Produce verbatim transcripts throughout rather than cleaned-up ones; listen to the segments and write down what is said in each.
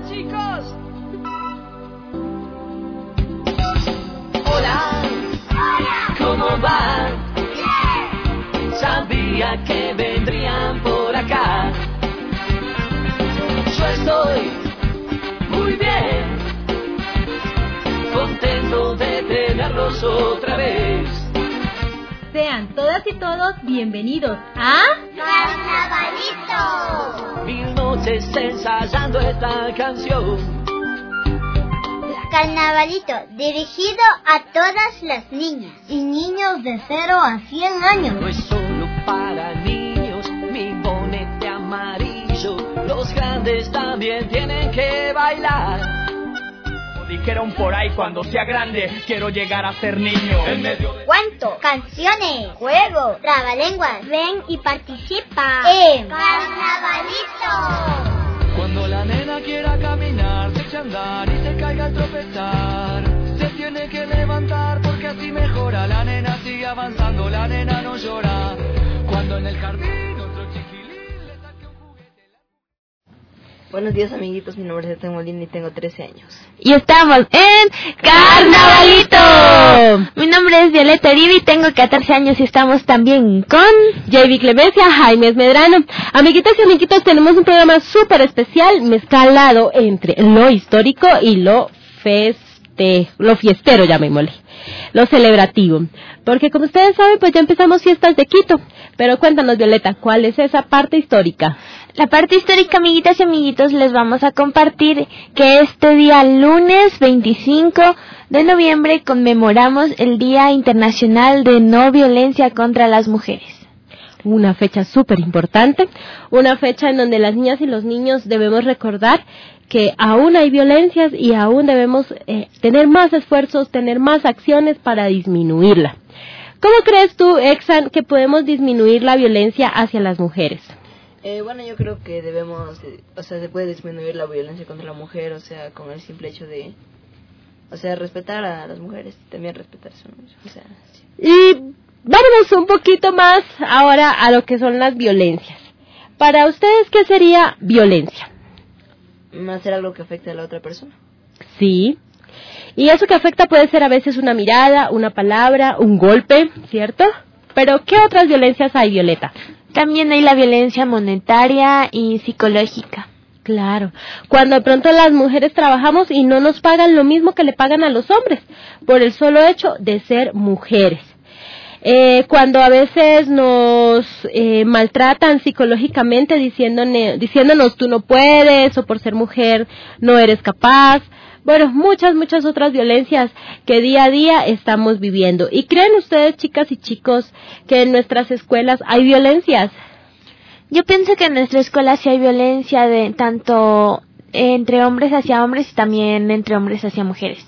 chicos. Hola. Hola. ¿Cómo va? Bien. Sabía que vendrían por acá. Yo estoy muy bien, contento de tenerlos otra vez. Sean todas y todos bienvenidos a Carnavalito. Mil noches ensayando esta canción. Carnavalito, dirigido a todas las niñas y niños de cero a cien años. No es solo para niños, mi bonete amarillo. Los grandes también tienen que bailar. Dijeron por ahí, cuando sea grande quiero llegar a ser niño. En medio de... Cuentos, canciones, juegos, trabalenguas. Ven y participa en Carnavalito. Cuando la nena quiera caminar, se echa a andar y se caiga al tropezar, se tiene que levantar porque así mejora. La nena sigue avanzando, la nena no llora. Cuando en el jardín otro chiquilín le saque un juguete. Buenos días, amiguitos, mi nombre es Esteban Molina y tengo trece años. Y estamos en Carnavalito. Mi nombre es Violeta Uribe, tengo catorce años y estamos también con J B Clemencia, Jaime Medrano. Amiguitas y amiguitos, tenemos un programa súper especial mezclado entre lo histórico y lo feste, lo fiestero, llamémosle, lo celebrativo. Porque como ustedes saben, pues ya empezamos fiestas de Quito. Pero cuéntanos, Violeta, ¿cuál es esa parte histórica? La parte histórica, amiguitas y amiguitos, les vamos a compartir que este día lunes veinticinco de noviembre conmemoramos el Día Internacional de No Violencia contra las Mujeres. Una fecha súper importante, una fecha en donde las niñas y los niños debemos recordar que aún hay violencias y aún debemos eh, tener más esfuerzos, tener más acciones para disminuirla. ¿Cómo crees tú, Exan, que podemos disminuir la violencia hacia las mujeres? Eh, bueno, yo creo que debemos, eh, o sea, se puede disminuir la violencia contra la mujer, o sea, con el simple hecho de, o sea, respetar a las mujeres, también respetar a su nombre, o sea, sí. Y vámonos un poquito más ahora a lo que son las violencias. Para ustedes, ¿qué sería violencia? Hacer algo que afecte a la otra persona. Sí. Y eso que afecta puede ser a veces una mirada, una palabra, un golpe, ¿cierto? Pero ¿qué otras violencias hay, Violeta? También hay la violencia monetaria y psicológica. Claro, cuando de pronto las mujeres trabajamos y no nos pagan lo mismo que le pagan a los hombres, por el solo hecho de ser mujeres. Eh, cuando a veces nos eh, maltratan psicológicamente diciéndone, diciéndonos tú no puedes, o por ser mujer no eres capaz. Bueno, muchas, muchas otras violencias que día a día estamos viviendo. ¿Y creen ustedes, chicas y chicos, que en nuestras escuelas hay violencias? Yo pienso que en nuestra escuela sí hay violencia, de tanto entre hombres hacia hombres y también entre hombres hacia mujeres.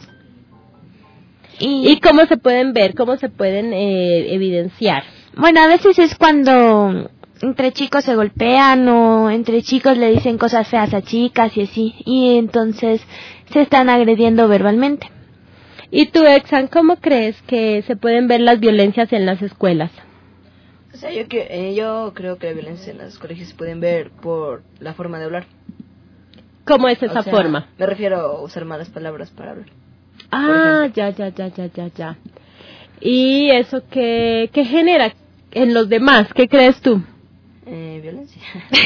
¿Y, ¿Y cómo se pueden ver? ¿Cómo se pueden eh, evidenciar? Bueno, a veces es cuando entre chicos se golpean o entre chicos le dicen cosas feas a chicas y así, y entonces se están agrediendo verbalmente. ¿Y tú, Exan, cómo crees que se pueden ver las violencias en las escuelas? O sea, yo, que, eh, yo creo que la violencia en los colegios se pueden ver por la forma de hablar. ¿Cómo es esa o sea, forma? Me refiero a usar malas palabras para hablar. Ah, ya, ya, ya, ya, ya, ya. ¿Y eso qué, qué genera en los demás? ¿Qué crees tú? Eh, violencia.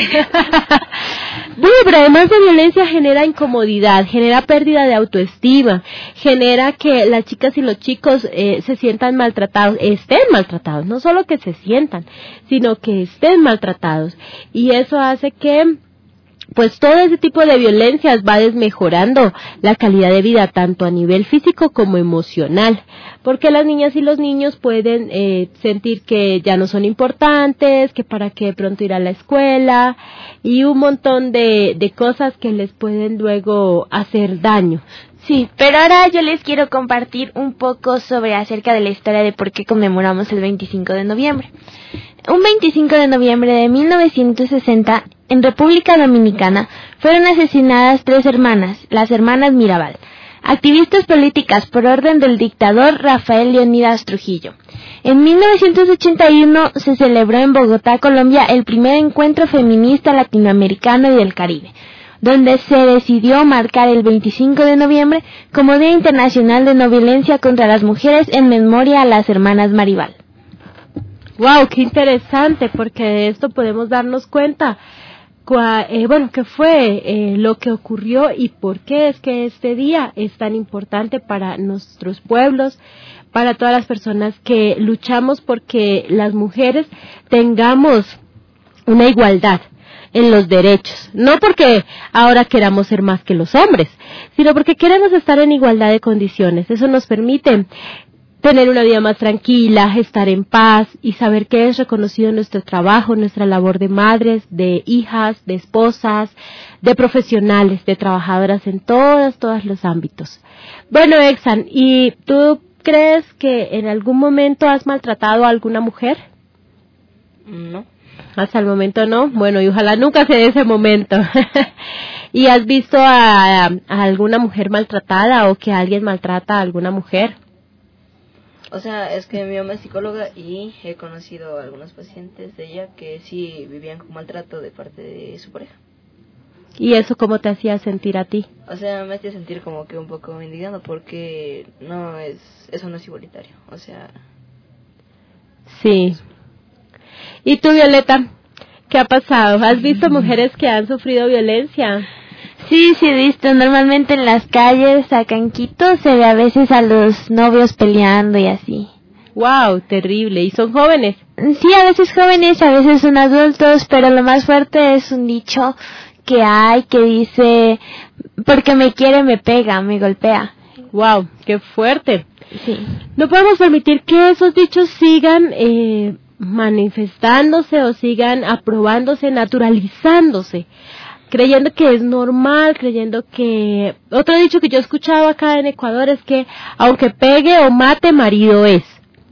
Bueno, pero además de violencia genera incomodidad, genera pérdida de autoestima, genera que las chicas y los chicos eh, se sientan maltratados, estén maltratados, no solo que se sientan, sino que estén maltratados. Y eso hace que pues todo ese tipo de violencias va desmejorando la calidad de vida tanto a nivel físico como emocional, porque las niñas y los niños pueden eh, sentir que ya no son importantes, que para qué de pronto ir a la escuela y un montón de, de cosas que les pueden luego hacer daño. Sí, pero ahora yo les quiero compartir un poco sobre acerca de la historia de por qué conmemoramos el veinticinco de noviembre. Un veinticinco de noviembre de mil novecientos sesenta, en República Dominicana, fueron asesinadas tres hermanas, las hermanas Mirabal, activistas políticas por orden del dictador Rafael Leónidas Trujillo. En mil novecientos ochenta y uno se celebró en Bogotá, Colombia, el primer encuentro feminista latinoamericano y del Caribe, donde se decidió marcar el veinticinco de noviembre como Día Internacional de No Violencia contra las Mujeres en memoria a las hermanas Maribal. Wow, qué interesante, porque de esto podemos darnos cuenta, cua, eh, bueno, qué fue eh, lo que ocurrió y por qué es que este día es tan importante para nuestros pueblos, para todas las personas que luchamos porque las mujeres tengamos una igualdad en los derechos, no porque ahora queramos ser más que los hombres, sino porque queremos estar en igualdad de condiciones. Eso nos permite tener una vida más tranquila, estar en paz y saber que es reconocido nuestro trabajo, nuestra labor de madres, de hijas, de esposas, de profesionales, de trabajadoras en todos, todos los ámbitos. Bueno, Exan, ¿y tú crees que en algún momento has maltratado a alguna mujer? No. Hasta el momento no. Bueno, y ojalá nunca se dé ese momento. ¿Y has visto a, a alguna mujer maltratada o que alguien maltrata a alguna mujer? O sea, es que mi mamá es psicóloga y he conocido a algunos pacientes de ella que sí vivían con maltrato de parte de su pareja. ¿Y eso cómo te hacía sentir a ti? O sea, me hacía sentir como que un poco indignado porque no es, eso no es igualitario, o sea... Sí. ¿Y tú, Violeta? ¿Qué ha pasado? ¿Has visto mujeres que han sufrido violencia? Sí, sí he visto. Normalmente en las calles, acá en Quito, se ve a veces a los novios peleando y así. Wow, terrible. ¿Y son jóvenes? Sí, a veces jóvenes, a veces son adultos, pero lo más fuerte es un dicho que hay que dice, porque me quiere me pega, me golpea. Wow, qué fuerte. Sí. No podemos permitir que esos dichos sigan eh, manifestándose o sigan aprobándose, naturalizándose, creyendo que es normal, creyendo que... Otro dicho que yo he escuchado acá en Ecuador es que aunque pegue o mate, marido es.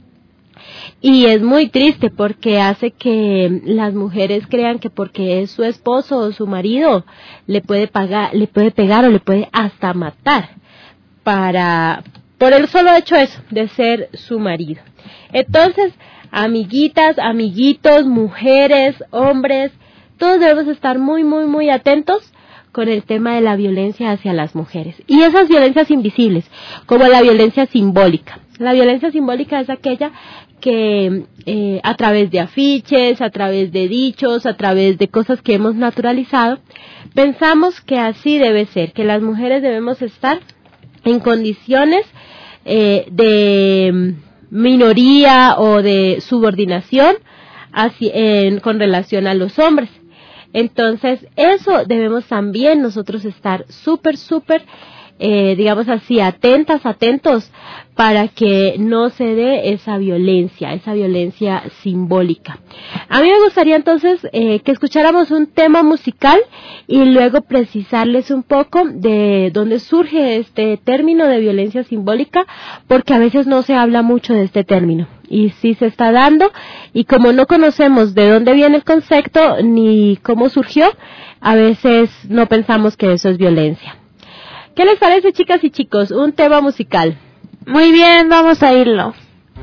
Y es muy triste porque hace que las mujeres crean que porque es su esposo o su marido le puede pagar, le puede pegar o le puede hasta matar para por el solo hecho eso de ser su marido. Entonces, amiguitas, amiguitos, mujeres, hombres, todos debemos estar muy, muy, muy atentos con el tema de la violencia hacia las mujeres. Y esas violencias invisibles, como la violencia simbólica. La violencia simbólica es aquella que eh, a través de afiches, a través de dichos, a través de cosas que hemos naturalizado, pensamos que así debe ser, que las mujeres debemos estar en condiciones eh, de minoría o de subordinación así, en, con relación a los hombres. Entonces, eso debemos también nosotros estar súper, súper, eh, digamos así, atentas, atentos, para que no se dé esa violencia, esa violencia simbólica. A mí me gustaría entonces eh, que escucháramos un tema musical y luego precisarles un poco de dónde surge este término de violencia simbólica, porque a veces no se habla mucho de este término. Y sí se está dando, y como no conocemos de dónde viene el concepto ni cómo surgió, a veces no pensamos que eso es violencia. ¿Qué les parece, chicas y chicos? Un tema musical. Muy bien, vamos a irlo.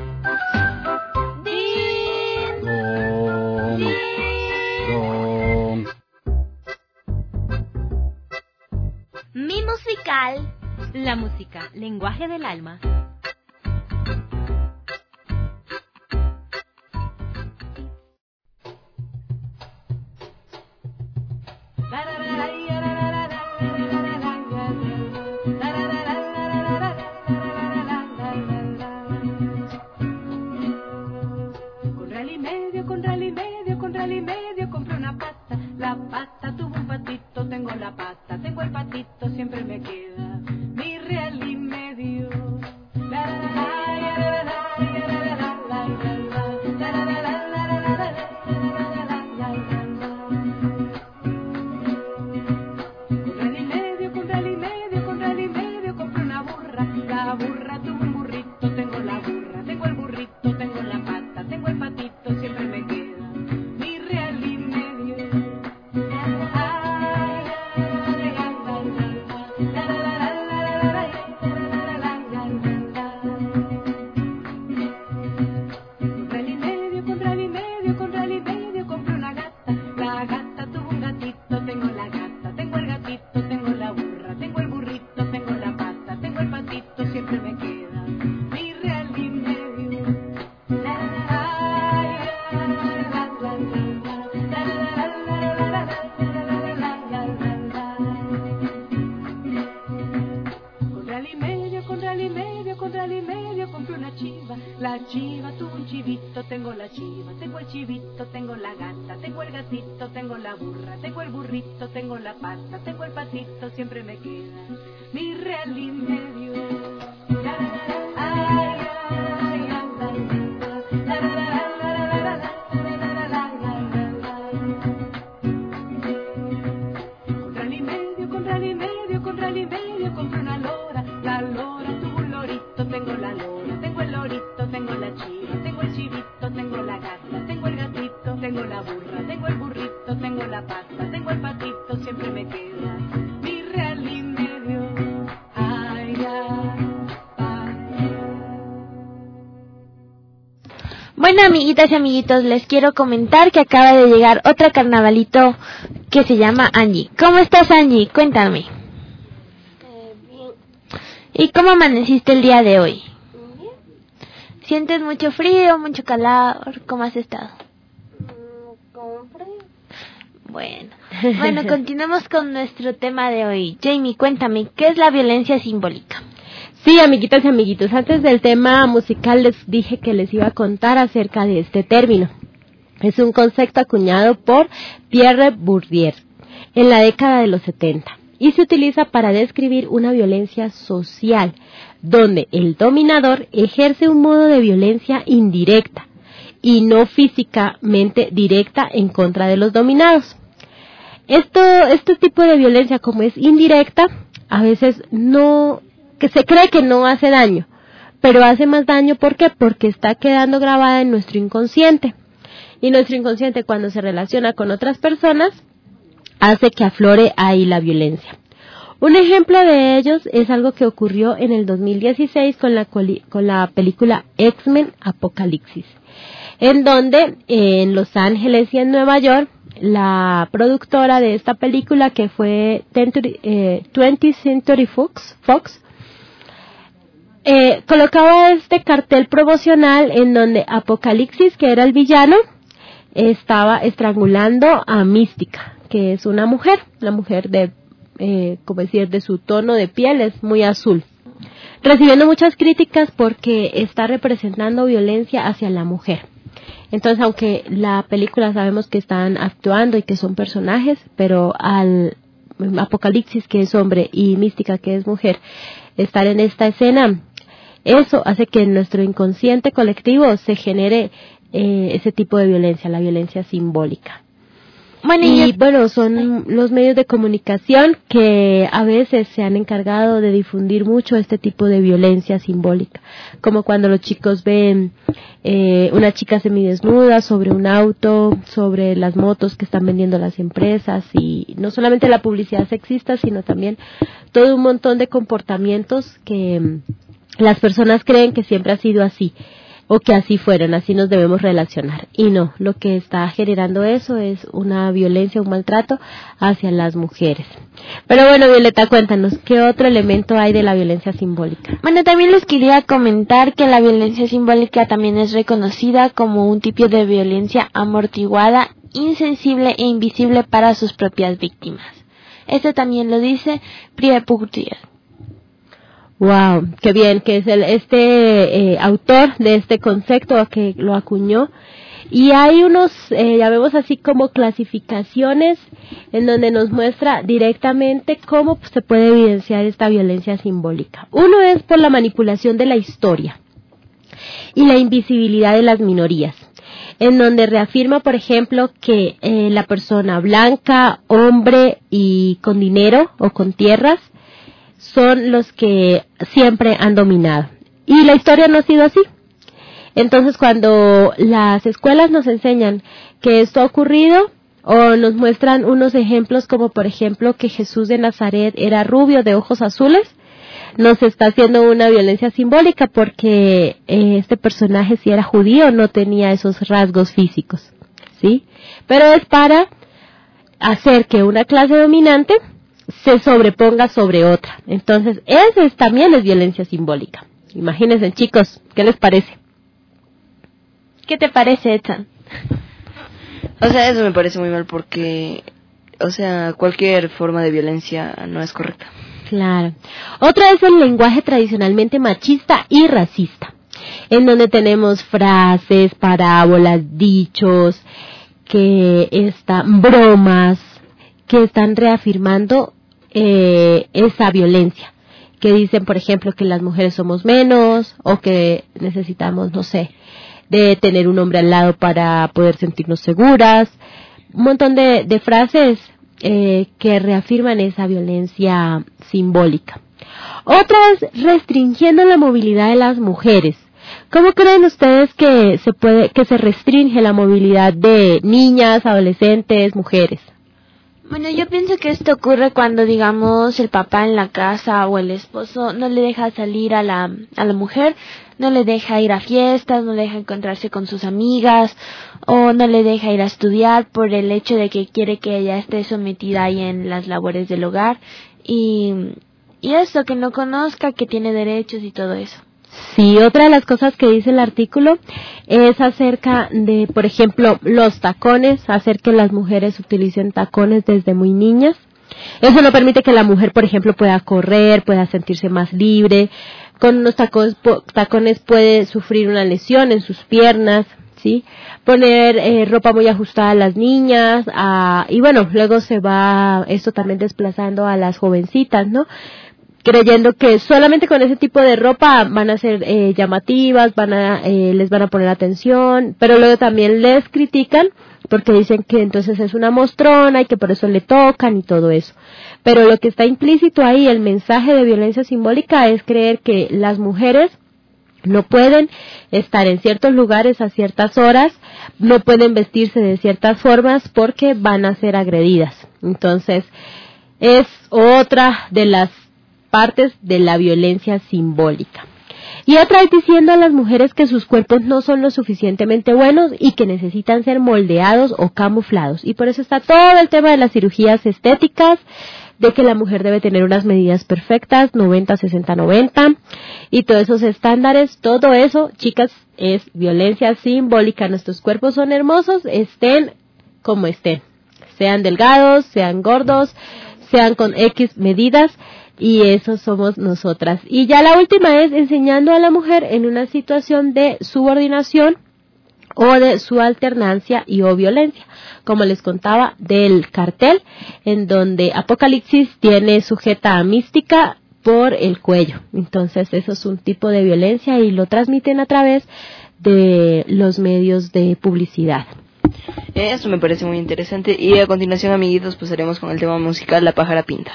Mi musical. La música, lenguaje del alma. Tengo la pata, tengo el patito, siempre me queda mi real y medio. chiva, tuvo un chivito, tengo la chiva, tengo el chivito, tengo la gata, tengo el gatito, tengo la burra, tengo el burrito, tengo la pata, tengo el patito, siempre me queda mi real y medio. La, la, la, la, ay, ay, ay, ay, la, la, la, la, la, la, la, la, la, la, la. Con real y medio, con real y medio, con real y medio, compré una lora, la lora tuvo un lorito, tengo la lora, tengo el lorito, tengo la chiva, tengo el chivito, tengo la gata, tengo el gatito, tengo la burra, tengo el burrito, tengo la pata, tengo el patito, siempre me queda mi real y medio. Ay, ay, ay. Bueno, amiguitas y amiguitos, les quiero comentar que acaba de llegar otro carnavalito que se llama Angie. ¿Cómo estás, Angie? Cuéntame. Eh, bien. ¿Y cómo amaneciste el día de hoy? Bien. ¿Sientes mucho frío, mucho calor? ¿Cómo has estado? Mm, con frío. Bueno, bueno, continuemos con nuestro tema de hoy. Jamie, cuéntame, ¿qué es la violencia simbólica? Sí, amiguitas y amiguitos, antes del tema musical les dije que les iba a contar acerca de este término. Es un concepto acuñado por Pierre Bourdieu en la década de los setenta y se utiliza para describir una violencia social donde el dominador ejerce un modo de violencia indirecta y no físicamente directa en contra de los dominados. Esto, este tipo de violencia, como es indirecta, a veces no, que se cree que no hace daño, pero hace más daño, ¿por qué? Porque está quedando grabada en nuestro inconsciente. Y nuestro inconsciente, cuando se relaciona con otras personas, hace que aflore ahí la violencia. Un ejemplo de ellos es algo que ocurrió en el dos mil dieciséis con la, con la película X-Men Apocalipsis, en donde eh, en Los Ángeles y en Nueva York, la productora de esta película, que fue twentieth Century Fox, Fox eh, colocaba este cartel promocional en donde Apocalipsis, que era el villano, estaba estrangulando a Mística, que es una mujer, una mujer de, eh, como decir, de su tono de piel es muy azul, recibiendo muchas críticas porque está representando violencia hacia la mujer. Entonces, aunque la película sabemos que están actuando y que son personajes, pero al Apocalipsis, que es hombre, y Mística, que es mujer, estar en esta escena, eso hace que en nuestro inconsciente colectivo se genere eh, ese tipo de violencia, la violencia simbólica. Bueno, y, y bueno, son los medios de comunicación que a veces se han encargado de difundir mucho este tipo de violencia simbólica, como cuando los chicos ven eh, una chica semidesnuda sobre un auto, sobre las motos que están vendiendo las empresas, y no solamente la publicidad sexista, sino también todo un montón de comportamientos que las personas creen que siempre ha sido así, o que así fueron, así nos debemos relacionar. Y no, lo que está generando eso es una violencia, un maltrato hacia las mujeres. Pero bueno, Violeta, cuéntanos, ¿qué otro elemento hay de la violencia simbólica? Bueno, también les quería comentar que la violencia simbólica también es reconocida como un tipo de violencia amortiguada, insensible e invisible para sus propias víctimas. Esto también lo dice Pierre Bourdieu. Wow, qué bien, que es el, este eh, autor de este concepto que lo acuñó. Y hay unos, eh, ya vemos así como clasificaciones en donde nos muestra directamente cómo se puede evidenciar esta violencia simbólica. Uno es por la manipulación de la historia y la invisibilidad de las minorías, en donde reafirma, por ejemplo, que eh, la persona blanca, hombre y con dinero o con tierras son los que siempre han dominado. Y la historia no ha sido así. Entonces, cuando las escuelas nos enseñan que esto ha ocurrido, o nos muestran unos ejemplos como, por ejemplo, que Jesús de Nazaret era rubio de ojos azules, nos está haciendo una violencia simbólica porque eh, este personaje, si era judío, no tenía esos rasgos físicos, ¿sí? Pero es para hacer que una clase dominante se sobreponga sobre otra. Entonces, eso es, también es violencia simbólica. Imagínense, chicos, ¿qué les parece? ¿Qué te parece, Edson? O sea, eso me parece muy mal porque, o sea, cualquier forma de violencia no es correcta. Claro. Otra es el lenguaje tradicionalmente machista y racista, en donde tenemos frases, parábolas, dichos, que están bromas, que están reafirmando eh, esa violencia, que dicen, por ejemplo, que las mujeres somos menos, o que necesitamos, no sé, de tener un hombre al lado para poder sentirnos seguras, un montón de, de frases eh, que reafirman esa violencia simbólica. Otras, restringiendo la movilidad de las mujeres. ¿Cómo creen ustedes que se puede, que se restringe la movilidad de niñas, adolescentes, mujeres? Bueno, yo pienso que esto ocurre cuando, digamos, el papá en la casa o el esposo no le deja salir a la, a la mujer, no le deja ir a fiestas, no le deja encontrarse con sus amigas, o no le deja ir a estudiar por el hecho de que quiere que ella esté sometida ahí en las labores del hogar, y, y eso, que no conozca que tiene derechos y todo eso. Sí, otra de las cosas que dice el artículo es acerca de, por ejemplo, los tacones, hacer que las mujeres utilicen tacones desde muy niñas. Eso no permite que la mujer, por ejemplo, pueda correr, pueda sentirse más libre. Con unos tacones, tacones puede sufrir una lesión en sus piernas, ¿sí? Poner eh, ropa muy ajustada a las niñas, a, y bueno, luego se va esto también desplazando a las jovencitas, ¿no? Creyendo que solamente con ese tipo de ropa van a ser eh, llamativas, van a eh, les van a poner atención, pero luego también les critican porque dicen que entonces es una mostrona y que por eso le tocan y todo eso. Pero lo que está implícito ahí, el mensaje de violencia simbólica, es creer que las mujeres no pueden estar en ciertos lugares a ciertas horas, no pueden vestirse de ciertas formas porque van a ser agredidas. Entonces, es otra de las partes de la violencia simbólica. Y otra es diciendo a las mujeres que sus cuerpos no son lo suficientemente buenos y que necesitan ser moldeados o camuflados. Y por eso está todo el tema de las cirugías estéticas, de que la mujer debe tener unas medidas perfectas, noventa, sesenta, noventa, y todos esos estándares, todo eso, chicas, es violencia simbólica. Nuestros cuerpos son hermosos, estén como estén, sean delgados, sean gordos, sean con X medidas, y eso somos nosotras. Y ya la última es enseñando a la mujer en una situación de subordinación o de su alternancia y o violencia, como les contaba del cartel, en donde Apocalipsis tiene sujeta a Mística por el cuello. Entonces eso es un tipo de violencia y lo transmiten a través de los medios de publicidad. Eso me parece muy interesante. Y a continuación, amiguitos, pasaremos con el tema musical La Pájara Pinta.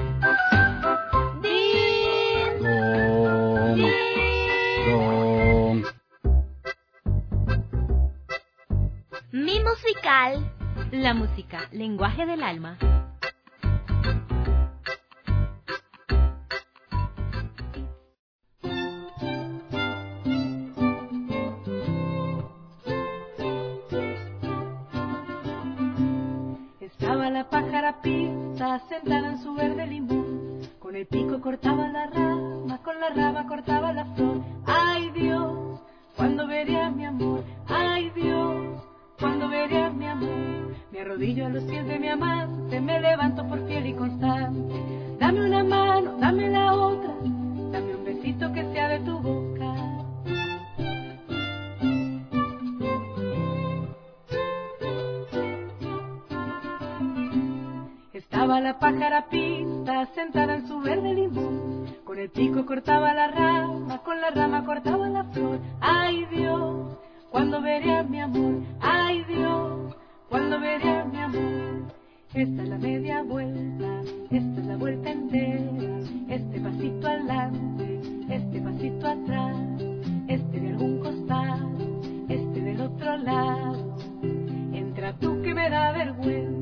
Mi musical, la música, lenguaje del alma. Estaba la pájara pinta sentada en su verde limón, con el pico cortaba la rama, con la rama cortaba la flor. Ay Dios, ¿cuándo veré a mi amor? Ay Dios, cuando veré a mi amor, me arrodillo a los pies de mi amante, me levanto por fiel y constante. Dame una mano, dame la otra, dame un besito que sea de tu boca. Estaba la pájara pinta sentada en su verde limón, con el pico cortaba la rama, con la rama cortaba la flor. Ay Dios, ¿cuándo veré a mi amor? Ay Dios, ¿cuándo veré a mi amor? Esta es la media vuelta, esta es la vuelta entera, este pasito adelante, este pasito atrás, este de algún costado, este del otro lado, entra tú que me da vergüenza.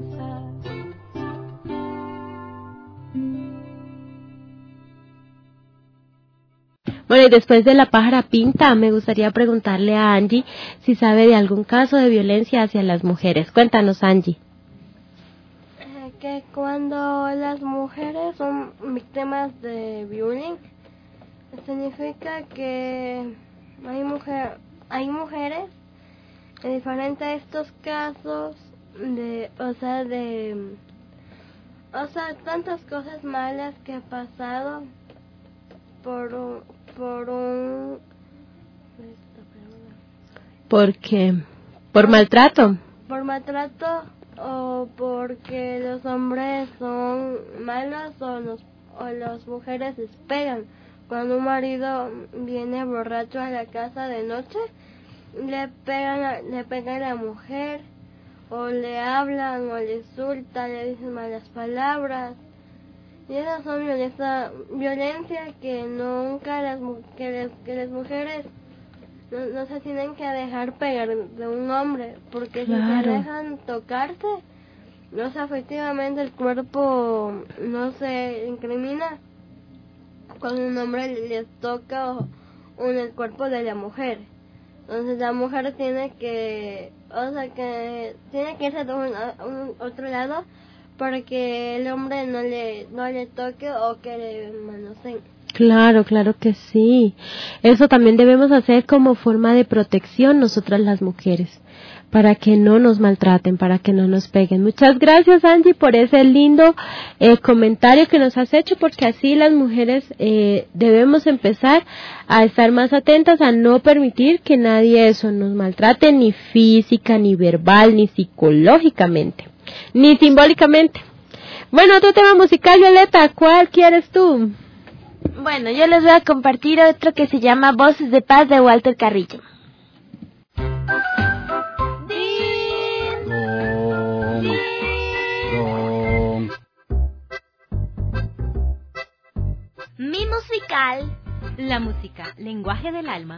Bueno, y después de La Pájara Pinta, me gustaría preguntarle a Angie si sabe de algún caso de violencia hacia las mujeres. Cuéntanos, Angie. Eh, que cuando las mujeres son víctimas de bullying, significa que hay mujer, hay mujeres en diferentes estos casos de, o sea, de, o sea, tantas cosas malas que ha pasado por un, por un Porque, ¿por maltrato? Por maltrato o porque los hombres son malos o, los, o las mujeres les pegan. Cuando un marido viene borracho a la casa de noche, le pegan a, le pegan a la mujer, o le hablan, o le insultan, le dicen malas palabras. Y esas son violencia, violencia que nunca las, que les, que las mujeres no, no se tienen que dejar pegar de un hombre, porque claro. Si se dejan tocarse, no sé, efectivamente el cuerpo no se incrimina cuando un hombre les toca o, o en el cuerpo de la mujer. Entonces la mujer tiene que, o sea que tiene que irse a un, a un otro lado para que el hombre no le no le toque o que le manoseen. Claro, claro que sí. Eso también debemos hacer como forma de protección nosotras las mujeres, para que no nos maltraten, para que no nos peguen. Muchas gracias, Angie, por ese lindo eh, comentario que nos has hecho, porque así las mujeres eh, debemos empezar a estar más atentas a no permitir que nadie eso nos maltrate, ni física, ni verbal, ni psicológicamente, ni simbólicamente. Bueno, otro tema musical, Violeta, ¿cuál quieres tú? Bueno, yo les voy a compartir otro que se llama Voces de Paz de Walter Carrillo. Mi musical, la música, lenguaje del alma.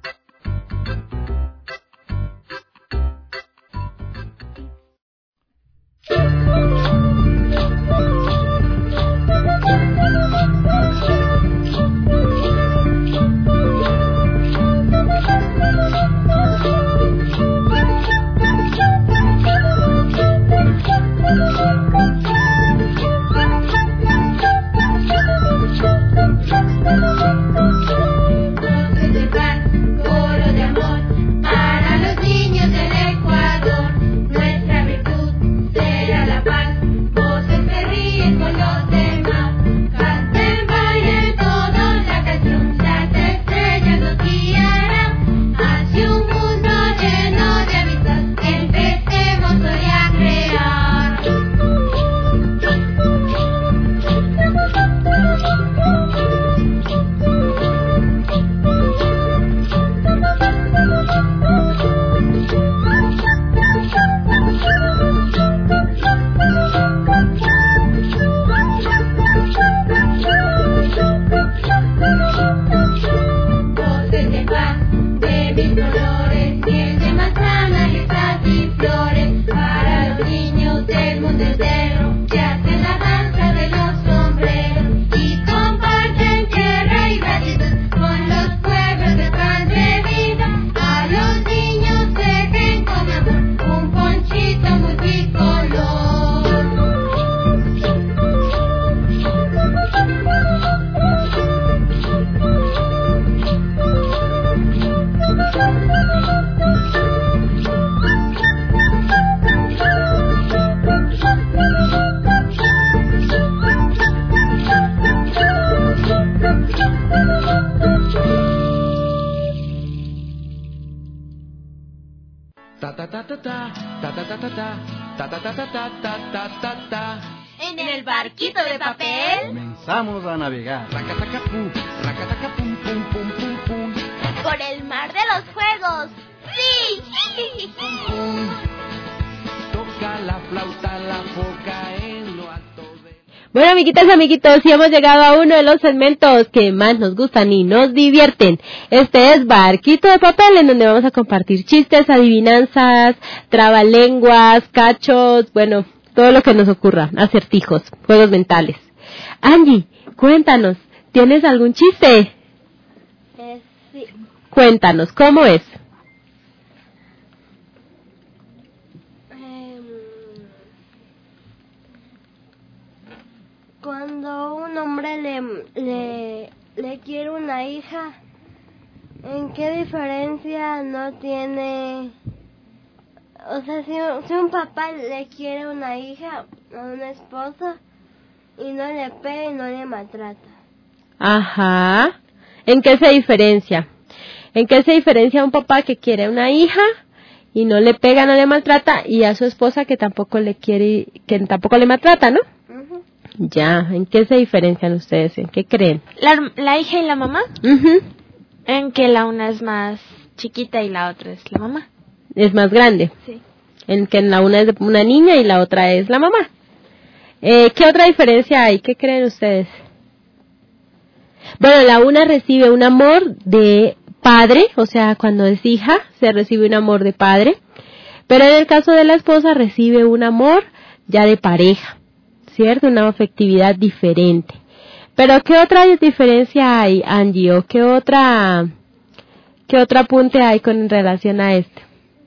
En el barquito de papel comenzamos a navegar por el mar de los juegos. ¡Sí! Toca la flauta, la foca en lo alto de... Bueno, amiguitas, amiguitos, y hemos llegado a uno de los segmentos que más nos gustan y nos divierten. Este es Barquito de Papel, en donde vamos a compartir chistes, adivinanzas, trabalenguas, cachos, bueno, todo lo que nos ocurra, acertijos, juegos mentales. Angie, cuéntanos, ¿tienes algún chiste? Eh, sí. Cuéntanos, ¿cómo es? Eh, cuando un hombre le, le, le quiere una hija, ¿en qué diferencia no tiene? O sea, si, si un papá le quiere una hija o una esposa y no le pega y no le maltrata. Ajá. ¿En qué se diferencia? ¿En qué se diferencia un papá que quiere una hija y no le pega, no le maltrata, y a su esposa que tampoco le quiere, que tampoco le maltrata, ¿no? Uh-huh. Ya, ¿en qué se diferencian ustedes? ¿En qué creen? La, la hija y la mamá. Uh-huh. En que la una es más chiquita y la otra es la mamá. Es más grande. Sí. En que en la una es una niña y la otra es la mamá. Eh, ¿Qué otra diferencia hay? ¿Qué creen ustedes? Bueno, la una recibe un amor de padre, o sea, cuando es hija, se recibe un amor de padre, pero en el caso de la esposa recibe un amor ya de pareja, ¿cierto? Una afectividad diferente. Pero ¿qué otra diferencia hay, Angie? ¿O qué otra, qué otro apunte hay con relación a esto?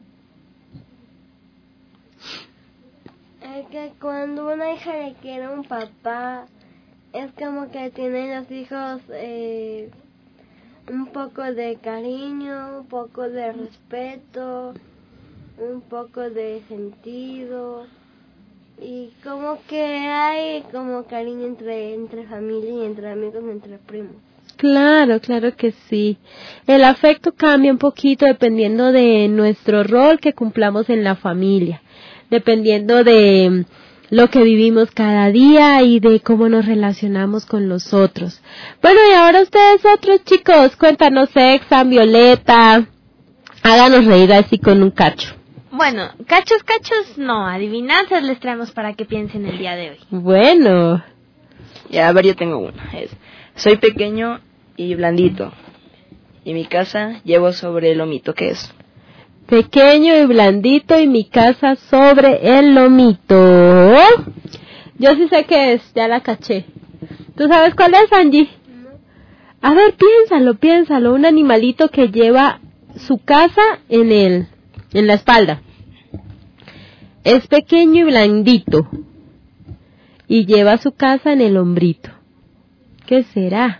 Es que cuando una hija le quiere a un papá, es como que tienen los hijos eh, un poco de cariño, un poco de respeto, un poco de sentido, y como que hay como cariño entre entre familia y entre amigos, entre primos. Claro, claro que sí. El afecto cambia un poquito dependiendo de nuestro rol que cumplamos en la familia, dependiendo de lo que vivimos cada día y de cómo nos relacionamos con los otros. Bueno, y ahora ustedes otros chicos, cuéntanos, Exan, Violeta, háganos reír así con un cacho. Bueno, cachos, cachos, no, adivinanzas les traemos para que piensen el día de hoy. Bueno. Ya, a ver, yo tengo una. Es, soy pequeño y blandito, y mi casa llevo sobre el lomito, ¿qué es? Pequeño y blandito y mi casa sobre el lomito. Yo sí sé qué es, ya la caché. ¿Tú sabes cuál es, Angie? No. A ver, piénsalo, piénsalo. Un animalito que lleva su casa en el, en la espalda. Es pequeño y blandito y lleva su casa en el hombrito. ¿Qué será?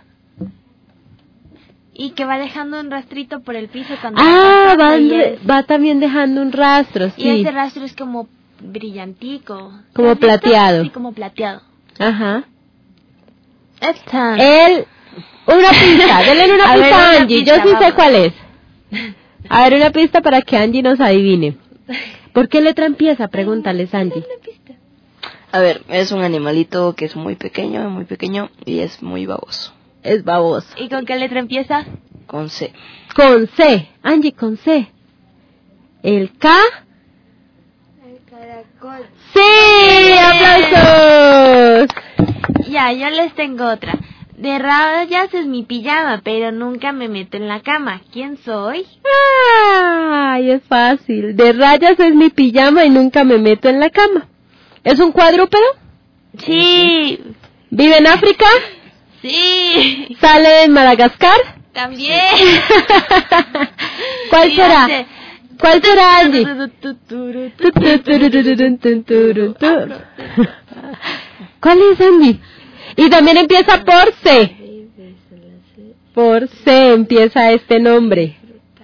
Y que va dejando un rastrito por el piso cuando... Ah, va, es... va también dejando un rastro, sí. Y ese rastro es como brillantico. Como plateado. Sí, como plateado. Ajá. Esta. Él... Una pista, denle una pista a Angie, pista, yo sí vamos. sé cuál es. A ver, una pista para que Angie nos adivine. ¿Por qué letra empieza? Pregúntale, Angie. A ver, es un animalito que es muy pequeño, muy pequeño y es muy baboso. Es baboso. ¿Y con qué letra empieza? Con C. Con C. Angie, con C. El K. El caracol. ¡Sí! ¡Aplausos! Ya, yo les tengo otra. De rayas es mi pijama, pero nunca me meto en la cama. ¿Quién soy? ¡Ay, es fácil! De rayas es mi pijama y nunca me meto en la cama. ¿Es un cuadrúpedo? Sí. ¿Vive en África? Sí. ¿Sale en Madagascar? También. ¿Cuál sí, será? Sé. ¿Cuál será, Angie? ¿Cuál es, Angie? Y también empieza por C. Por C empieza este nombre.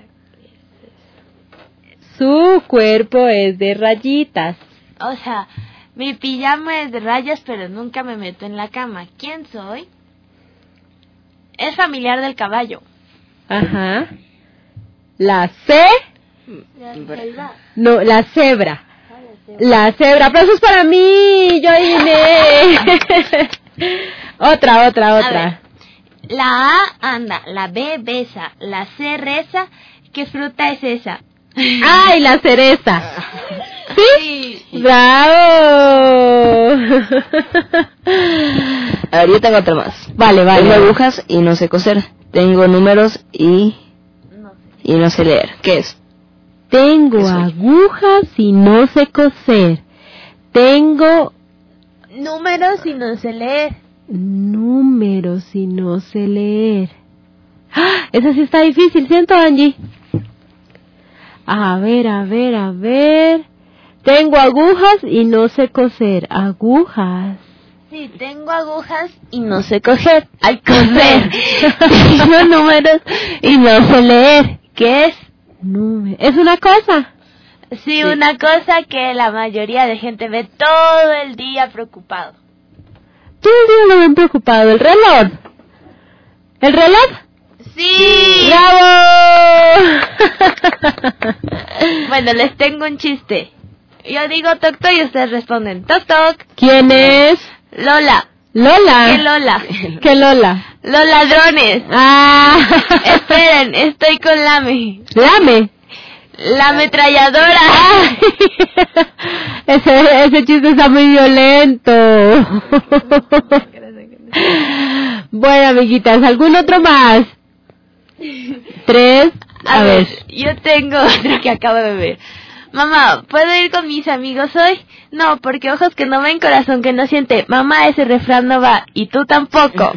Su cuerpo es de rayitas. O sea, mi pijama es de rayas, pero nunca me meto en la cama. ¿Quién soy? Es familiar del caballo. Ajá. La C. La no, la cebra. La cebra. Aplausos para mí, yo vine. Otra, otra, otra. La A anda, la B besa, la C reza. ¿Qué fruta es esa? ¡Ay, la cereza! ¿Sí? sí. ¡Bravo! A ver, yo tengo otra más. Vale, vale. Tengo agujas y no sé coser. Tengo números y... y no sé leer. ¿Qué es? Tengo agujas y no sé coser. Tengo... números y no sé leer. Números y no sé leer. ¡Ah! Esa sí está difícil, ¿siento, Angie? A ver, a ver, a ver. Tengo agujas y no sé coser. Agujas. Sí, tengo agujas y no sé coser. Ay, coser. Tengo números y no sé leer. ¿Qué es? Número. ¿Es una cosa? Sí, sí, una cosa que la mayoría de gente ve todo el día preocupado. Todo el día lo ven preocupado. ¿El reloj? ¿El reloj? ¡Sí! ¡Bravo! Bueno, les tengo un chiste. Yo digo toc toc y ustedes responden toc toc. ¿Quién es? Lola. Lola. ¿Qué Lola? ¿Qué Lola? Los ladrones. Ah. Esperen, estoy con Lame. Lame. La ametralladora. Ese, ese chiste está muy violento. Bueno, amiguitas, ¿algún otro más? Tres. A, A ver, ver, yo tengo otro que acabo de ver. Mamá, ¿puedo ir con mis amigos hoy? No, porque ojos que no ven, corazón que no siente. Mamá, ese refrán no va. Y tú tampoco.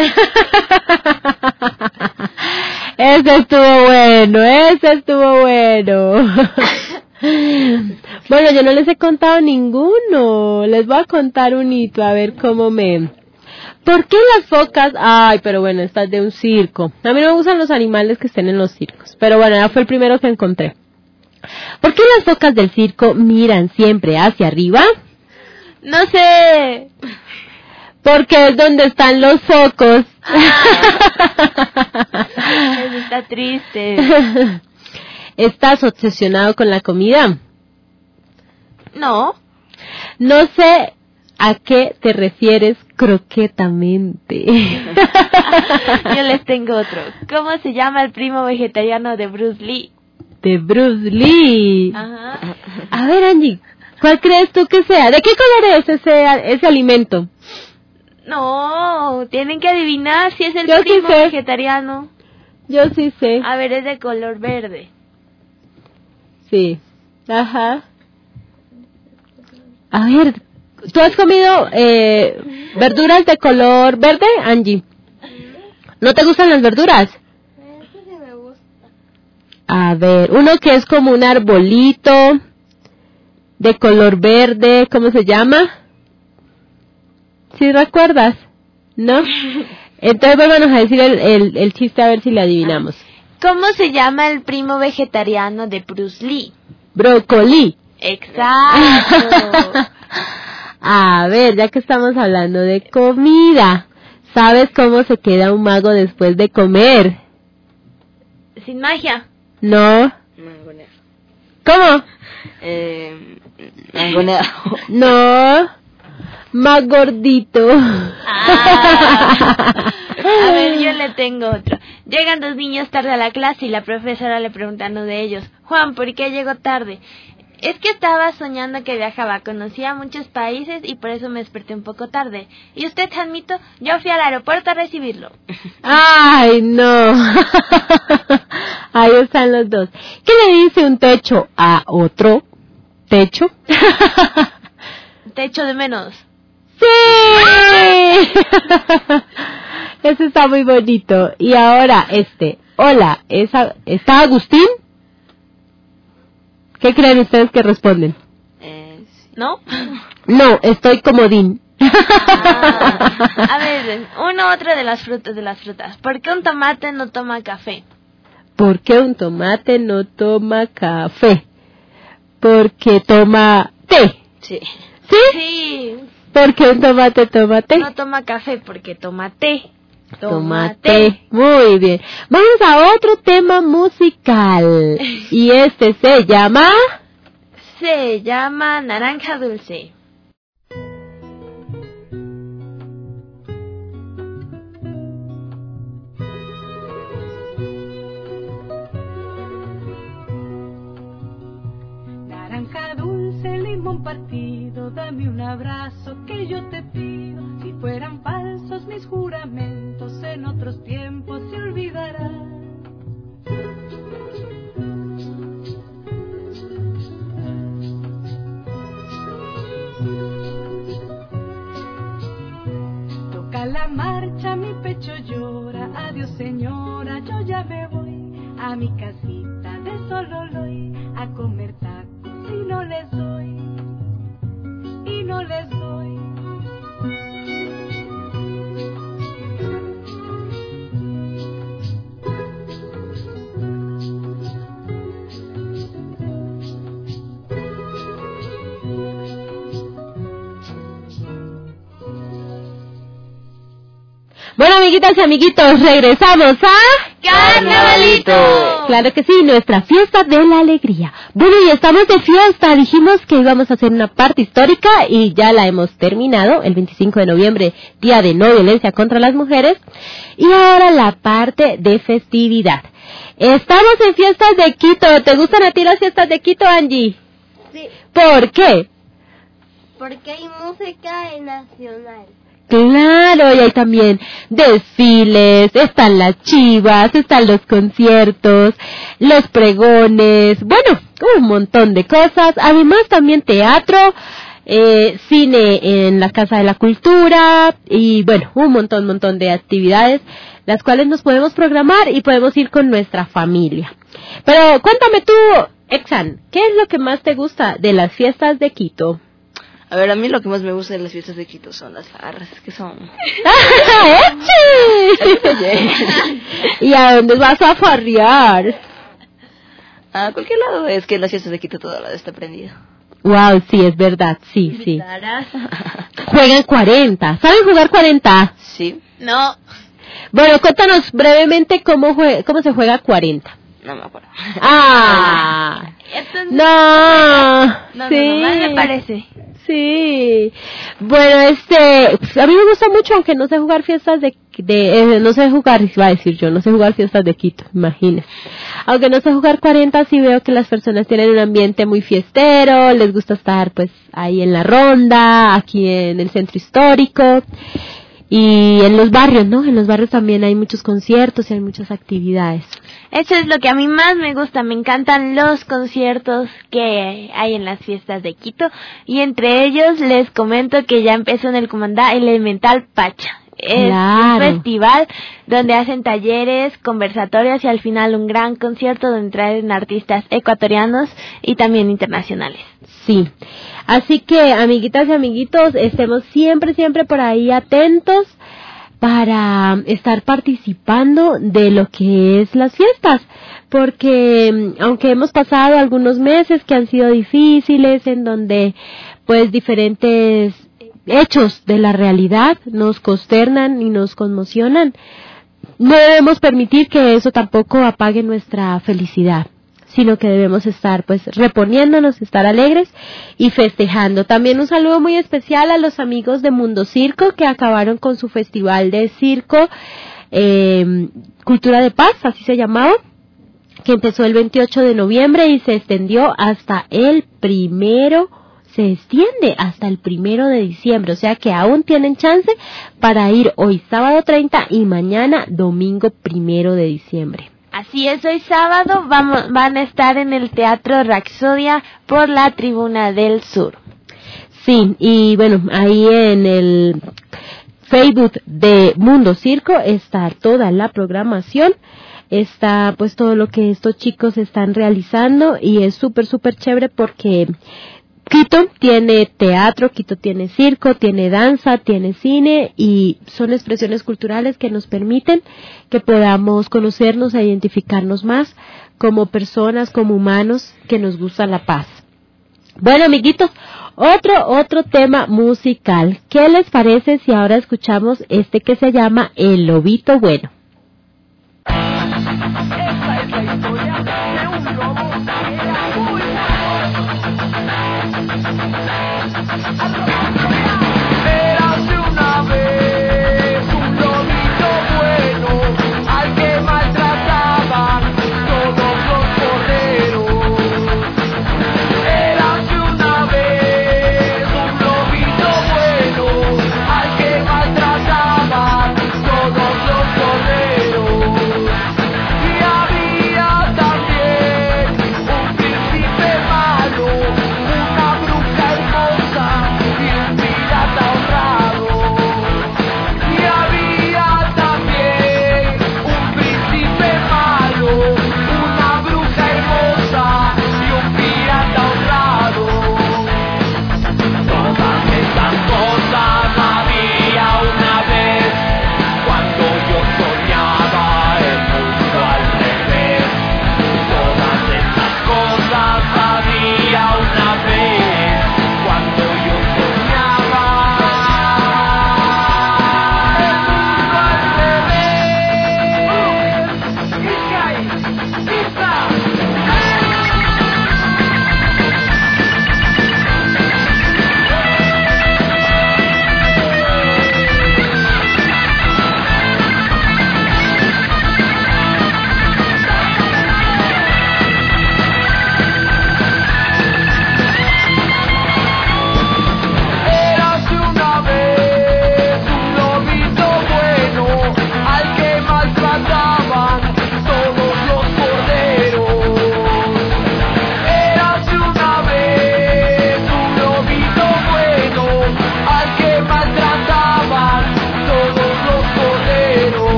Ese estuvo bueno, ese estuvo bueno. Bueno, yo no les he contado ninguno. Les voy a contar un hito, a ver cómo me... ¿Por qué las focas? Ay, pero bueno, esta es de un circo. A mí no me gustan los animales que estén en los circos. Pero bueno, ya fue el primero que encontré. ¿Por qué las focas del circo miran siempre hacia arriba? No sé. Porque es donde están los focos. Ah, eso está triste. ¿Estás obsesionado con la comida? No. No sé a qué te refieres croquetamente. Yo les tengo otro. ¿Cómo se llama el primo vegetariano de Bruce Lee? De Bruce Lee. Ajá. A ver, Angie, ¿cuál crees tú que sea? ¿De qué color es ese, ese alimento? No, tienen que adivinar si es el Yo primo sí sé. vegetariano. Yo sí sé. A ver, es de color verde. Sí. Ajá. A ver, ¿tú has comido eh, verduras de color verde, Angie? ¿No te gustan las verduras? Eso sí me gusta. A ver, uno que es como un arbolito de color verde, ¿cómo se llama? ¿Sí recuerdas? ¿No? Entonces vamos a decir el, el, el chiste a ver si le adivinamos. ¿Cómo se llama el primo vegetariano de Bruce Lee? Brócoli. Exacto. A ver, ya que estamos hablando de comida, ¿sabes cómo se queda un mago después de comer? Sin magia. No. Mangoneado. ¿Cómo? Eh, mangoneado. No. Más gordito. Ah. A ver, yo le tengo otro. Llegan dos niños tarde a la clase y la profesora le pregunta a uno de ellos: Juan, ¿por qué llegó tarde? Es que estaba soñando que viajaba, conocía muchos países y por eso me desperté un poco tarde. ¿Y usted, Janmito? Yo fui al aeropuerto a recibirlo. Ay, no. Ahí están los dos. ¿Qué le dice un techo a otro techo? Te echo de menos. ¡Sí! Ese está muy bonito. Y ahora este. Hola, ¿esa, ¿está Agustín? ¿Qué creen ustedes que responden? Eh, sí. ¿No? No, estoy comodín. Ah, a ver, uno otro de las frutas de las frutas. ¿Por qué un tomate no toma café? ¿Por qué un tomate no toma café? Porque toma té. Sí. ¿Sí? Sí. ¿Por qué un tomate toma té? No toma café porque toma té. Toma té. Muy bien. Vamos a otro tema musical. Y este se llama... Se llama Naranja Dulce. Naranja dulce, limón partido, dame un abrazo que yo te pido. Si fueran falsos mis juramentos, en otros tiempos se olvidarán. Toca la marcha, mi pecho llora, adiós señora, yo ya me voy a mi casita de Sololoy a comer tacos y no les doy, y no les doy. Bueno, amiguitas y amiguitos, regresamos a... ¡Carnavalito! Claro que sí, nuestra fiesta de la alegría. Bueno, y estamos de fiesta. Dijimos que íbamos a hacer una parte histórica y ya la hemos terminado. El veinticinco de noviembre, Día de No Violencia contra las Mujeres. Y ahora la parte de festividad. Estamos en fiestas de Quito. ¿Te gustan a ti las fiestas de Quito, Angie? Sí. ¿Por qué? Porque hay música nacional. Claro, y hay también desfiles, están las chivas, están los conciertos, los pregones, bueno, un montón de cosas. Además también teatro, eh, cine en la Casa de la Cultura y bueno, un montón, montón de actividades, las cuales nos podemos programar y podemos ir con nuestra familia. Pero cuéntame tú, Exan, ¿qué es lo que más te gusta de las fiestas de Quito? A ver, a mí lo que más me gusta de las fiestas de Quito son las farras, que son... ¿Y a dónde vas a farrear? A cualquier lado, es que en las fiestas de Quito todo lado está prendido. Wow, sí, es verdad, sí, sí. Juegan cuarenta, ¿saben jugar cuarenta? Sí. No. Bueno, cuéntanos brevemente cómo, jue- cómo se juega cuarenta. No me acuerdo. ¡Ah! Entonces, No, no, sí. no, no, mal me parece. Sí. Bueno, este, pues, a mí me gusta mucho, aunque no sé jugar fiestas de, de eh, no sé jugar, iba a decir yo, no sé jugar fiestas de Quito, imagínese. Aunque no sé jugar cuarenta, sí veo que las personas tienen un ambiente muy fiestero, les gusta estar pues ahí en la ronda, aquí en el centro histórico. Y en los barrios, ¿no? En los barrios también hay muchos conciertos y hay muchas actividades. Eso es lo que a mí más me gusta, me encantan los conciertos que hay en las fiestas de Quito y entre ellos les comento que ya empezó en el Comandá Elemental Pacha. Es Claro. un festival donde hacen talleres, conversatorios y al final un gran concierto donde traen artistas ecuatorianos y también internacionales. Sí. Así que, amiguitas y amiguitos, estemos siempre, siempre por ahí atentos para estar participando de lo que es las fiestas, porque aunque hemos pasado algunos meses que han sido difíciles, en donde pues diferentes hechos de la realidad nos consternan y nos conmocionan, no debemos permitir que eso tampoco apague nuestra felicidad, sino que debemos estar pues reponiéndonos, estar alegres y festejando. También un saludo muy especial a los amigos de Mundo Circo que acabaron con su festival de circo, eh, Cultura de Paz, así se llamaba, que empezó el veintiocho de noviembre y se extendió hasta el primero, se extiende hasta el primero de diciembre, o sea que aún tienen chance para ir hoy sábado treinta y mañana domingo primero de diciembre. Así es, hoy sábado vamos, van a estar en el Teatro Raxodia por la Tribuna del Sur. Sí, y bueno, ahí en el Facebook de Mundo Circo está toda la programación, está pues todo lo que estos chicos están realizando y es súper, súper chévere porque Quito tiene teatro, Quito tiene circo, tiene danza, tiene cine y son expresiones culturales que nos permiten que podamos conocernos e identificarnos más como personas, como humanos que nos gusta la paz. Bueno, amiguitos, otro, otro tema musical. ¿Qué les parece si ahora escuchamos este que se llama El Lobito Bueno? Esta es la historia de un lobo que era muy Érase una vez un lobito bueno al que maltrataban todos los corderos. Érase una vez un lobito bueno al que maltrataban todos los corderos. Y había también un príncipe malo, una bruja hermosa y un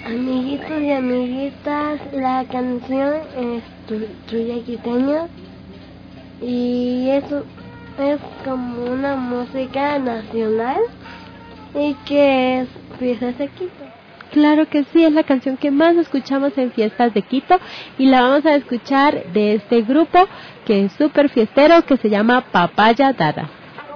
Amiguitos y amiguitas, la canción es Tuya Quiteño y eso es como una música nacional y que es Fiestas de Quito. Claro que sí, es la canción que más escuchamos en Fiestas de Quito y la vamos a escuchar de este grupo que es súper fiestero que se llama Papaya Dada.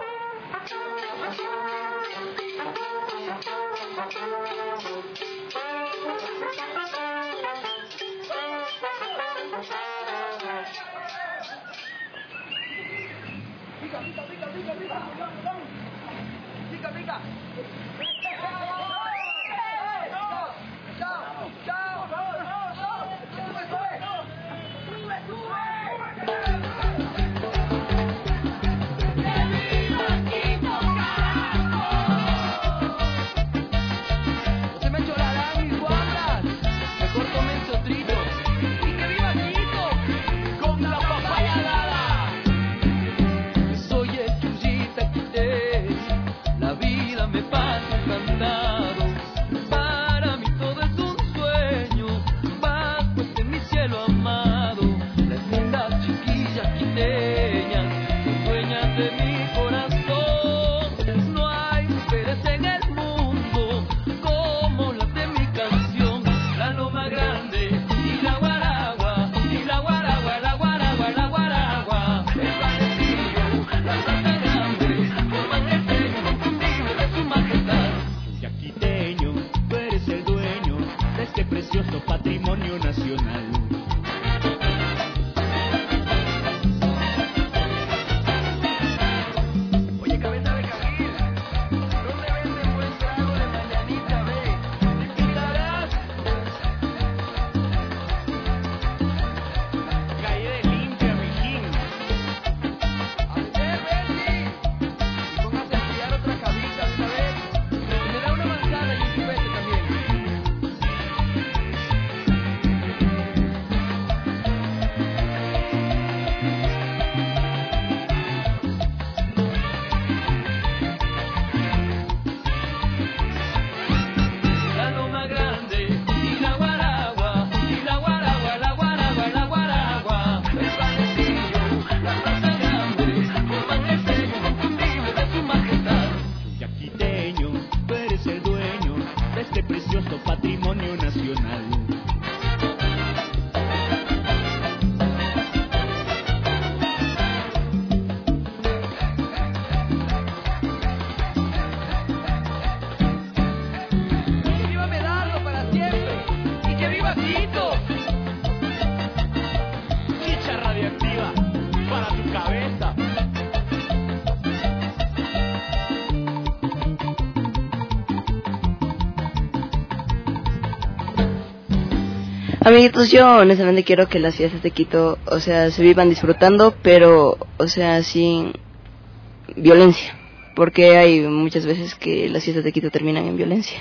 Amiguitos, yo honestamente quiero que las fiestas de Quito, o sea, se vivan disfrutando, pero, o sea, sin violencia, porque hay muchas veces que las fiestas de Quito terminan en violencia.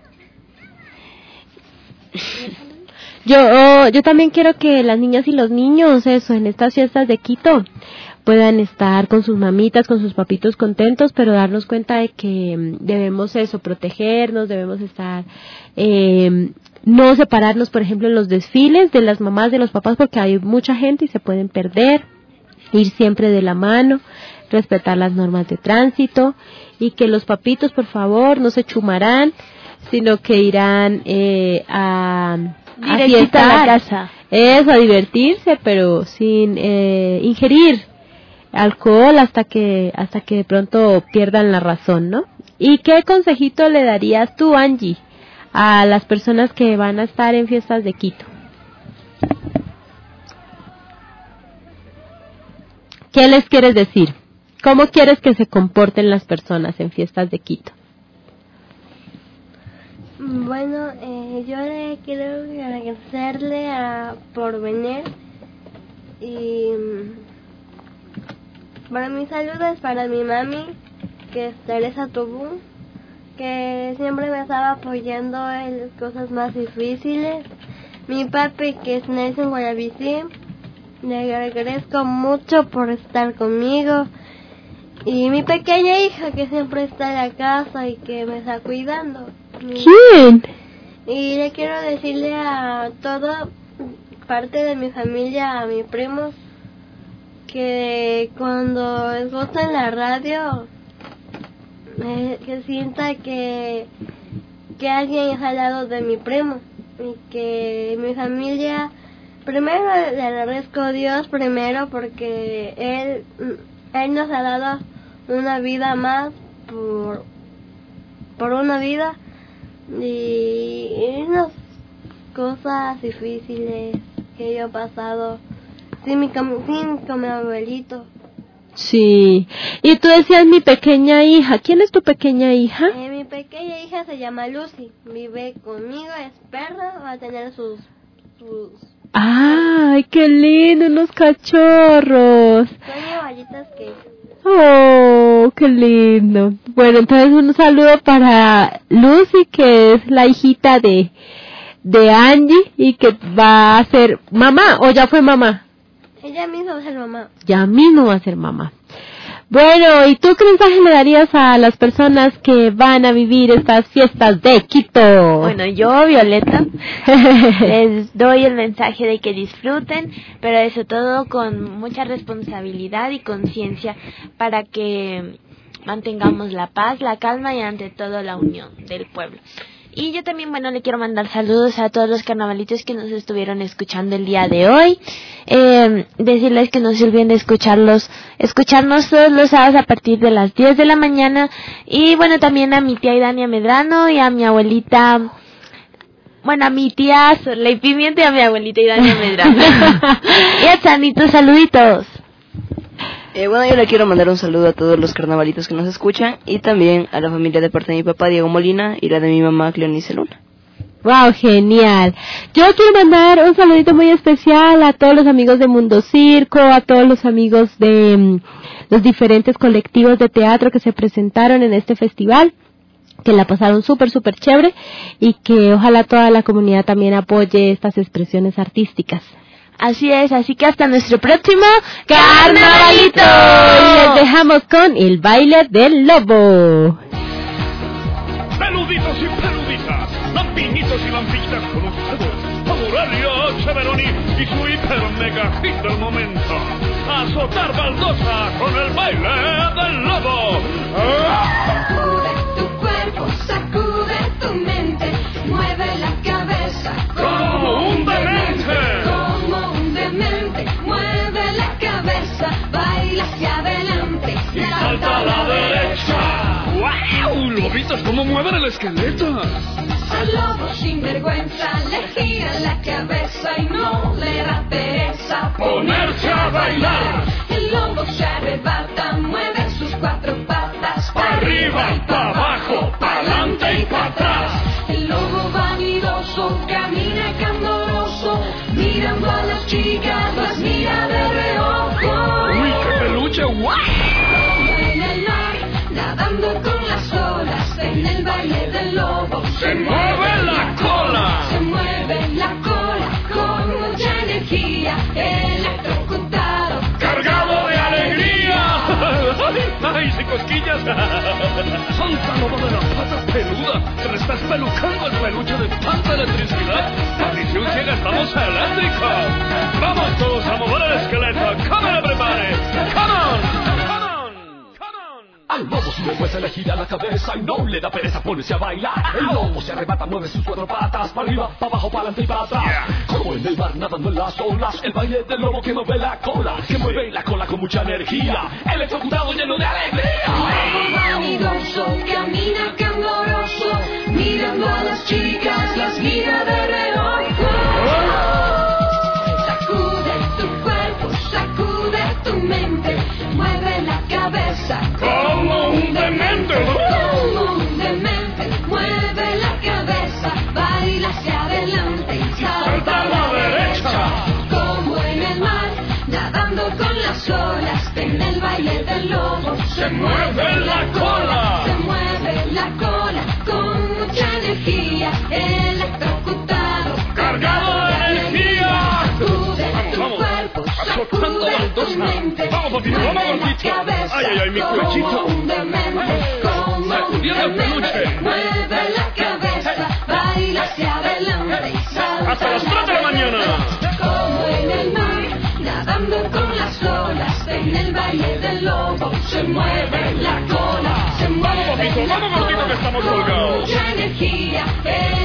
Yo, oh, yo también quiero que las niñas y los niños, eso, en estas fiestas de Quito, puedan estar con sus mamitas, con sus papitos contentos, pero darnos cuenta de que debemos eso, protegernos, debemos estar, eh, no separarnos, por ejemplo, en los desfiles de las mamás, de los papás, porque hay mucha gente y se pueden perder, ir siempre de la mano, respetar las normas de tránsito y que los papitos, por favor, no se chumarán, sino que irán eh, a, a fiestar, a la casa. Eso, a divertirse, pero sin eh, ingerir alcohol hasta que hasta que de pronto pierdan la razón, ¿no? ¿Y qué consejito le darías tú, Angie, a las personas que van a estar en fiestas de Quito? ¿Qué les quieres decir? ¿Cómo quieres que se comporten las personas en fiestas de Quito? Bueno, eh, yo le quiero agradecerle a por venir y para mis saludos para mi mami, que es Teresa Tobú, que siempre me estaba apoyando en cosas más difíciles. Mi papi, que es Nelson Guarabicí, le agradezco mucho por estar conmigo. Y mi pequeña hija, que siempre está en la casa y que me está cuidando. Mi, ¿Quién? Y le quiero decirle a toda parte de mi familia, a mis primos, que cuando escuchan la radio, eh, que sienta que, que alguien es al lado de mi primo. Y que mi familia, primero le agradezco a Dios primero porque Él, él nos ha dado una vida más por, por una vida y unas cosas difíciles que yo he pasado sin mi, sin con mi abuelito. Sí. Y tú decías mi pequeña hija. ¿Quién es tu pequeña hija? Eh, mi pequeña hija se llama Lucy. Vive conmigo, es perra, va a tener sus... sus... ¡Ay, qué lindo! Unos cachorros. Son igualitas que... ¡Oh, qué lindo! Bueno, entonces un saludo para Lucy, que es la hijita de, de Angie y que va a ser mamá, ¿o ya fue mamá? Ella misma va a ser mamá. Ya mismo va a ser mamá. Bueno, ¿y tú qué mensaje le darías a las personas que van a vivir estas fiestas de Quito? Bueno, yo, Violeta, les doy el mensaje de que disfruten, pero eso todo con mucha responsabilidad y conciencia para que mantengamos la paz, la calma y ante todo la unión del pueblo. Y yo también, bueno, le quiero mandar saludos a todos los carnavalitos que nos estuvieron escuchando el día de hoy. Eh, decirles que no se olviden de escucharlos, escucharnos todos los sábados a partir de las diez de la mañana. Y bueno, también a mi tía Idania Medrano y a mi abuelita, bueno, a mi tía Sorley Pimienta y a mi abuelita Idania Medrano. Y a Chanito, saluditos. Eh, bueno, yo le quiero mandar un saludo a todos los carnavalitos que nos escuchan y también a la familia de parte de mi papá, Diego Molina, y la de mi mamá, Cleonice Luna. ¡Wow! Genial. Yo quiero mandar un saludito muy especial a todos los amigos de Mundo Circo, a todos los amigos de um, los diferentes colectivos de teatro que se presentaron en este festival, que la pasaron súper, súper chévere y que ojalá toda la comunidad también apoye estas expresiones artísticas. Así es, así que hasta nuestro próximo Carnavalito. Y les dejamos con el baile del lobo. Peluditos y peluditas, lampinitos y lampitas con ustedes, Aurelio Cheveroni y su hiper mega hit del momento. Azotar baldosa con el baile del lobo. Sacude tu cuerpo, sacude tu mente, mueve la cabeza como un demente. Mueve la cabeza, baila hacia adelante y salta a la derecha. ¡Wow! ¡Lobitos, cómo mueven el esqueleto! Al lobo sin vergüenza le gira la cabeza y no le da pereza ponerse a bailar. El lobo se arrebata, mueve sus cuatro patas, para arriba y para abajo, para adelante y para atrás. El lobo vanidoso camina candoroso, mirando a las chicas, las mira de reojo. ¡Uy, qué peluche! ¡Guau! En el mar, nadando con las olas, en el baile del lobo se mueve la cola. Se mueve la cola con mucha energía, electrocutado, cargado de alegría. ¡Ay, sin cosquillas! ¡Santa loba de la pata peluda! ¡Se le está espelucando el peluche de tanta electricidad! ¡Maldición ciega, estamos eléctricos! ¡Vamos todos a mover el esqueleto! ¡Come everybody! ¡Come on! Al lobo su después se le gira la cabeza y no le da pereza ponerse a bailar. El lobo se arrebata, mueve sus cuatro patas, para arriba, para abajo, para adelante y para atrás. Yeah. Como en el mar nadando en las olas, el baile del lobo que mueve la cola, que mueve la cola con mucha energía, electrocutado lleno de alegría. Lobo vanidoso, camina candoroso, mirando a las chicas, las mira de reojo. Sacude tu cuerpo, sacude tu mente, mueve la cabeza como un demente. Como un demente, mueve la cabeza, baila hacia adelante y salta a la derecha. Como en el mar, nadando con las olas, en el baile del lobo se mueve la cola. Se mueve la cola con mucha energía, electrocutado, cargado de energía. Sacude tu cuerpo, sacude tu mente, vamos papito, vamos gordito. Ay, ay, ay, mi cuellito. Sacudiendo el peluche. Mueve la cabeza, baila hacia las olas, en el valle del lobo se mueve la cola, se mueve Vamos, papito, la vamos, gordito, que estamos colgados. mucha energía.